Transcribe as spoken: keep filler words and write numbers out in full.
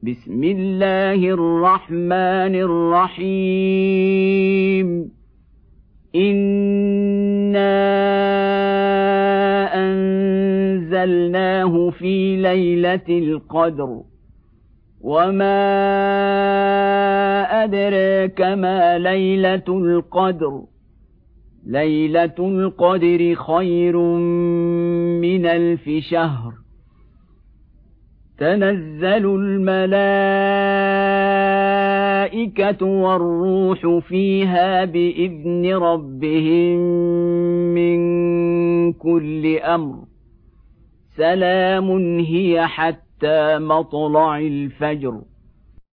بسم الله الرحمن الرحيم إنا أنزلناه في ليلة القدر وما أدراك ما ليلة القدر ليلة القدر خير من ألف شهر تنزل الملائكة والروح فيها بإذن ربهم من كل أمر سلام هي حتى مطلع الفجر.